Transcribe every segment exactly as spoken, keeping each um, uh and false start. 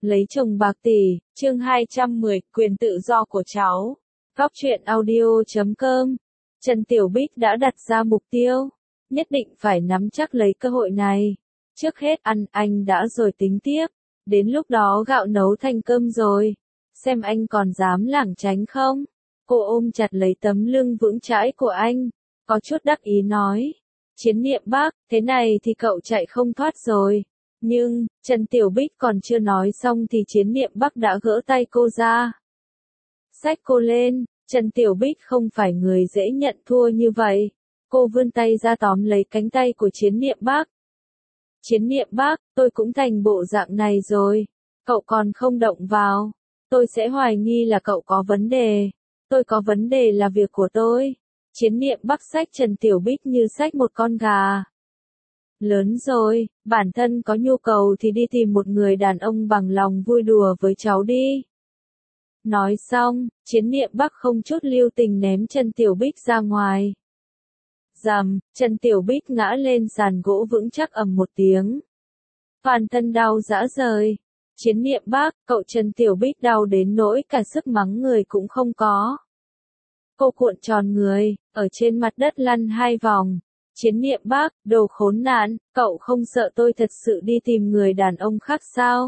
Lấy chồng bạc tỷ, chương hai trăm mười, quyền tự do của cháu. Góc truyện audio chấm com. Trần Tiểu Bích đã đặt ra mục tiêu, nhất định phải nắm chắc lấy cơ hội này. Trước hết ăn anh đã rồi tính tiếp, đến lúc đó gạo nấu thành cơm rồi, xem anh còn dám lảng tránh không. Cô ôm chặt lấy tấm lưng vững chãi của anh, có chút đắc ý nói. Chiến Niệm Bác, thế này thì cậu chạy không thoát rồi. Nhưng, Trần Tiểu Bích còn chưa nói xong thì Chiến Niệm Bắc đã gỡ tay cô ra. Xách cô lên, Trần Tiểu Bích không phải người dễ nhận thua như vậy. Cô vươn tay ra tóm lấy cánh tay của Chiến Niệm Bắc. Chiến Niệm Bắc, tôi cũng thành bộ dạng này rồi. Cậu còn không động vào. Tôi sẽ hoài nghi là cậu có vấn đề. Tôi có vấn đề là việc của tôi. Chiến Niệm Bắc xách Trần Tiểu Bích như xách một con gà. Lớn rồi, bản thân có nhu cầu thì đi tìm một người đàn ông bằng lòng vui đùa với cháu đi. Nói xong, Chiến Niệm Bắc không chút lưu tình ném Trần Tiểu Bích ra ngoài. Rầm, Trần Tiểu Bích ngã lên sàn gỗ vững chắc ầm một tiếng. Toàn thân đau rã rời. Chiến Niệm Bắc, cậu Trần Tiểu Bích đau đến nỗi cả sức mắng người cũng không có. Cô cuộn tròn người, ở trên mặt đất lăn hai vòng. Chiến Niệm Bắc, đồ khốn nạn, cậu không sợ tôi thật sự đi tìm người đàn ông khác sao?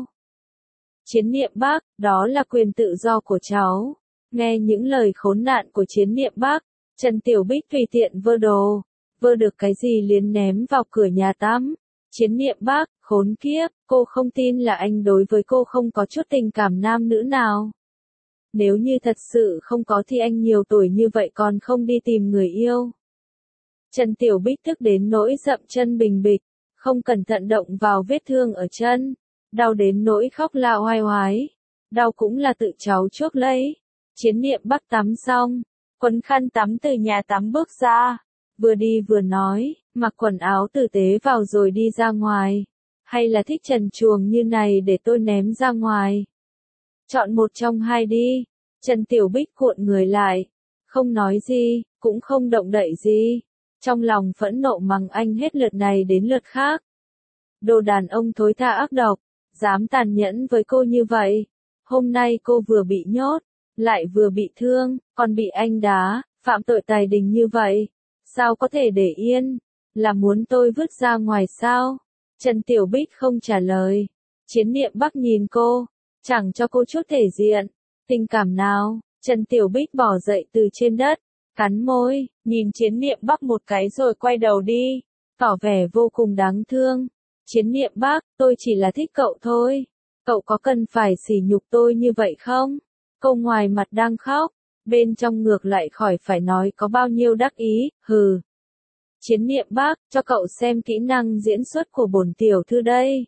Chiến Niệm Bắc, đó là quyền tự do của cháu. Nghe những lời khốn nạn của Chiến Niệm Bắc, Trần Tiểu Bích tùy tiện vơ đồ, vơ được cái gì liền ném vào cửa nhà tắm. Chiến Niệm Bắc, khốn kiếp, cô không tin là anh đối với cô không có chút tình cảm nam nữ nào. Nếu như thật sự không có thì anh nhiều tuổi như vậy còn không đi tìm người yêu. Trần Tiểu Bích tức đến nỗi dậm chân bình bịch, không cẩn thận động vào vết thương ở chân, đau đến nỗi khóc la oai oái, đau cũng là tự cháu chuốc lấy. Chiến Niệm Bắc tắm xong, quấn khăn tắm từ nhà tắm bước ra, vừa đi vừa nói, mặc quần áo tử tế vào rồi đi ra ngoài, hay là thích trần truồng như này để tôi ném ra ngoài. Chọn một trong hai đi. Trần Tiểu Bích cuộn người lại, không nói gì, cũng không động đậy gì. Trong lòng phẫn nộ mắng anh hết lượt này đến lượt khác. Đồ đàn ông thối tha ác độc, dám tàn nhẫn với cô như vậy. Hôm nay cô vừa bị nhốt, lại vừa bị thương, còn bị anh đá, phạm tội tài đình như vậy. Sao có thể để yên? Là muốn tôi vứt ra ngoài sao? Trần Tiểu Bích không trả lời. Chiến Niệm Bắc nhìn cô, chẳng cho cô chút thể diện, tình cảm nào. Trần Tiểu Bích bỏ dậy từ trên đất, cắn môi, nhìn Chiến Niệm Bắc một cái rồi quay đầu đi, tỏ vẻ vô cùng đáng thương. Chiến Niệm Bắc, tôi chỉ là thích cậu thôi. Cậu có cần phải sỉ nhục tôi như vậy không? Cô ngoài mặt đang khóc, bên trong ngược lại khỏi phải nói có bao nhiêu đắc ý, hừ. Chiến Niệm Bắc, cho cậu xem kỹ năng diễn xuất của bổn tiểu thư đây.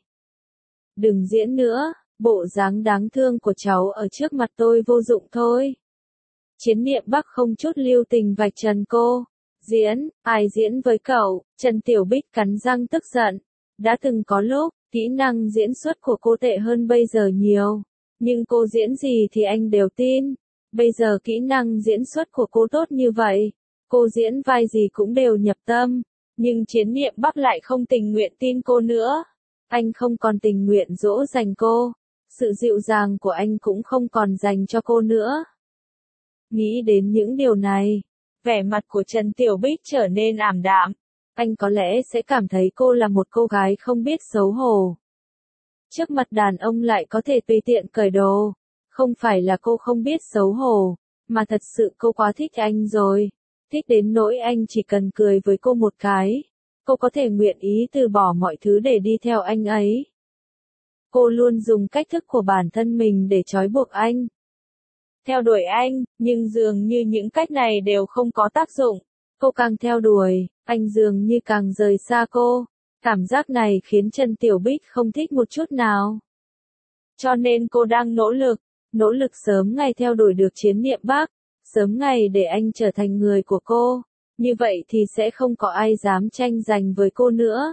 Đừng diễn nữa, bộ dáng đáng thương của cháu ở trước mặt tôi vô dụng thôi. Chiến Niệm Bắc không chút lưu tình vạch trần cô. Diễn, ai diễn với cậu? Trần Tiểu Bích cắn răng tức giận. Đã từng có lúc, kỹ năng diễn xuất của cô tệ hơn bây giờ nhiều. Nhưng cô diễn gì thì anh đều tin. Bây giờ kỹ năng diễn xuất của cô tốt như vậy. Cô diễn vai gì cũng đều nhập tâm. Nhưng Chiến Niệm Bắc lại không tình nguyện tin cô nữa. Anh không còn tình nguyện dỗ dành cô. Sự dịu dàng của anh cũng không còn dành cho cô nữa. Nghĩ đến những điều này, vẻ mặt của Trần Tiểu Bích trở nên ảm đạm. Anh có lẽ sẽ cảm thấy cô là một cô gái không biết xấu hổ. Trước mặt đàn ông lại có thể tùy tiện cởi đồ. Không phải là cô không biết xấu hổ, mà thật sự cô quá thích anh rồi. Thích đến nỗi anh chỉ cần cười với cô một cái, cô có thể nguyện ý từ bỏ mọi thứ để đi theo anh ấy. Cô luôn dùng cách thức của bản thân mình để trói buộc anh. Theo đuổi anh, nhưng dường như những cách này đều không có tác dụng. Cô càng theo đuổi, anh dường như càng rời xa cô. Cảm giác này khiến Trần Tiểu Bích không thích một chút nào. Cho nên cô đang nỗ lực, nỗ lực sớm ngày theo đuổi được Chiến Niệm Bắc, sớm ngày để anh trở thành người của cô. Như vậy thì sẽ không có ai dám tranh giành với cô nữa.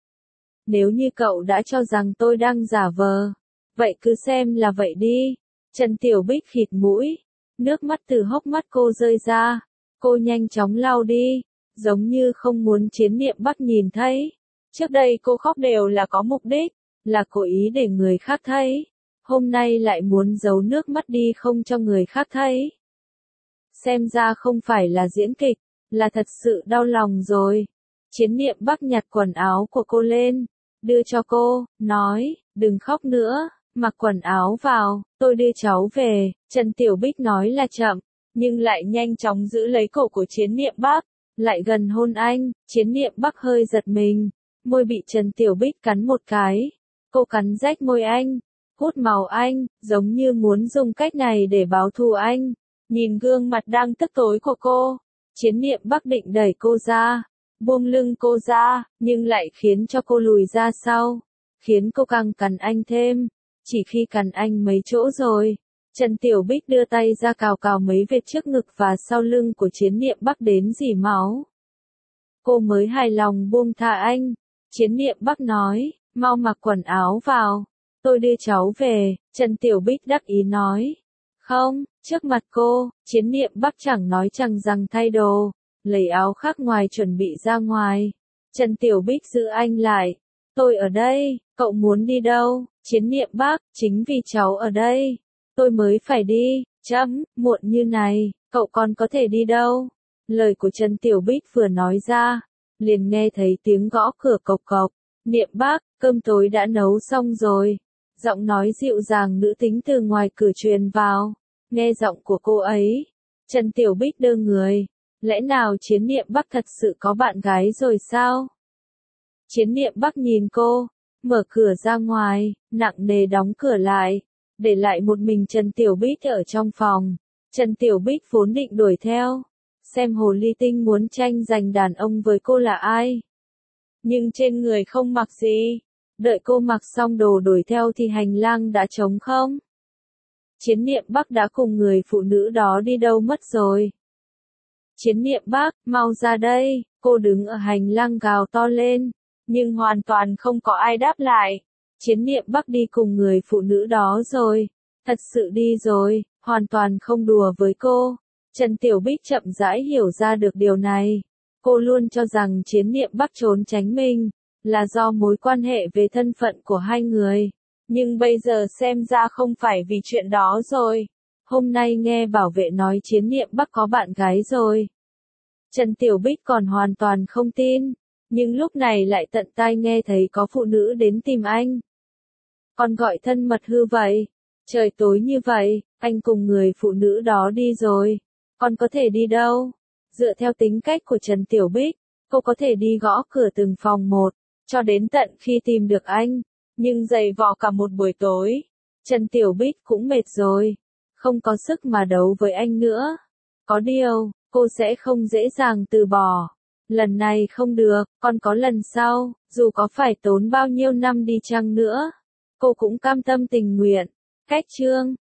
Nếu như cậu đã cho rằng tôi đang giả vờ, vậy cứ xem là vậy đi. Trần Tiểu Bích khịt mũi, nước mắt từ hốc mắt cô rơi ra, cô nhanh chóng lau đi, giống như không muốn Chiến Niệm Bắc nhìn thấy. Trước đây cô khóc đều là có mục đích, là cố ý để người khác thấy. hôm nay lại muốn giấu nước mắt đi không cho người khác thấy. Xem ra không phải là diễn kịch, là thật sự đau lòng rồi. Chiến Niệm Bắc nhặt quần áo của cô lên, đưa cho cô, nói, đừng khóc nữa, mặc quần áo vào, tôi đưa cháu về. Trần Tiểu Bích nói là chậm, nhưng lại nhanh chóng giữ lấy cổ của Chiến Niệm Bắc, lại gần hôn anh. Chiến Niệm Bắc hơi giật mình, môi bị Trần Tiểu Bích cắn một cái. Cô cắn rách môi anh, hút máu anh, giống như muốn dùng cách này để báo thù anh. Nhìn gương mặt đang tức tối của cô, Chiến Niệm Bắc định đẩy cô ra, buông lưng cô ra, nhưng lại khiến cho cô lùi ra sau, khiến cô càng cắn anh thêm. Chỉ khi cắn anh mấy chỗ rồi, Trần Tiểu Bích đưa tay ra cào cào mấy vết trước ngực và sau lưng của Chiến Niệm Bắc đến rỉ máu. Cô mới hài lòng buông tha anh. Chiến Niệm Bắc nói, mau mặc quần áo vào, tôi đưa cháu về. Trần Tiểu Bích đắc ý nói, không. Trước mặt cô, Chiến Niệm Bắc chẳng nói chẳng rằng thay đồ, lấy áo khác ngoài chuẩn bị ra ngoài. Trần Tiểu Bích giữ anh lại, tôi ở đây, cậu muốn đi đâu? Chiến Niệm Bắc, chính vì cháu ở đây, tôi mới phải đi. Chấm, muộn như này, cậu còn có thể đi đâu? Lời của Trần Tiểu Bích vừa nói ra, liền nghe thấy tiếng gõ cửa cộc cộc. Niệm Bắc, cơm tối đã nấu xong rồi. Giọng nói dịu dàng nữ tính từ ngoài cửa truyền vào. Nghe giọng của cô ấy, Trần Tiểu Bích đơ người. Lẽ nào Chiến Niệm Bắc thật sự có bạn gái rồi sao? Chiến Niệm Bắc nhìn cô, mở cửa ra ngoài, nặng nề đóng cửa lại, để lại một mình Trần Tiểu Bích ở trong phòng. Trần Tiểu Bích vốn định đuổi theo, xem hồ ly tinh muốn tranh giành đàn ông với cô là ai. Nhưng trên người không mặc gì, đợi cô mặc xong đồ đuổi theo thì hành lang đã trống không. Chiến Niệm Bắc đã cùng người phụ nữ đó đi đâu mất rồi. Chiến Niệm Bắc, mau ra đây, cô đứng ở hành lang gào to lên, nhưng hoàn toàn không có ai đáp lại. Chiến Niệm Bắc đi cùng người phụ nữ đó rồi, thật sự đi rồi, hoàn toàn không đùa với cô. Trần Tiểu Bích chậm rãi hiểu ra được điều này. Cô luôn cho rằng Chiến Niệm Bắc trốn tránh mình, là do mối quan hệ về thân phận của hai người. Nhưng bây giờ xem ra không phải vì chuyện đó rồi. Hôm nay nghe bảo vệ nói Chiến Niệm Bắc có bạn gái rồi. Trần Tiểu Bích còn hoàn toàn không tin, nhưng lúc này lại tận tai nghe thấy có phụ nữ đến tìm anh. Còn gọi thân mật hư vậy. Trời tối như vậy, anh cùng người phụ nữ đó đi rồi. Còn có thể đi đâu? Dựa theo tính cách của Trần Tiểu Bích, cô có thể đi gõ cửa từng phòng một, cho đến tận khi tìm được anh. Nhưng giày vò cả một buổi tối, Trần Tiểu Bích cũng mệt rồi, không có sức mà đấu với anh nữa. Có điều, cô sẽ không dễ dàng từ bỏ. Lần này không được, còn có lần sau, dù có phải tốn bao nhiêu năm đi chăng nữa, cô cũng cam tâm tình nguyện. Cách chương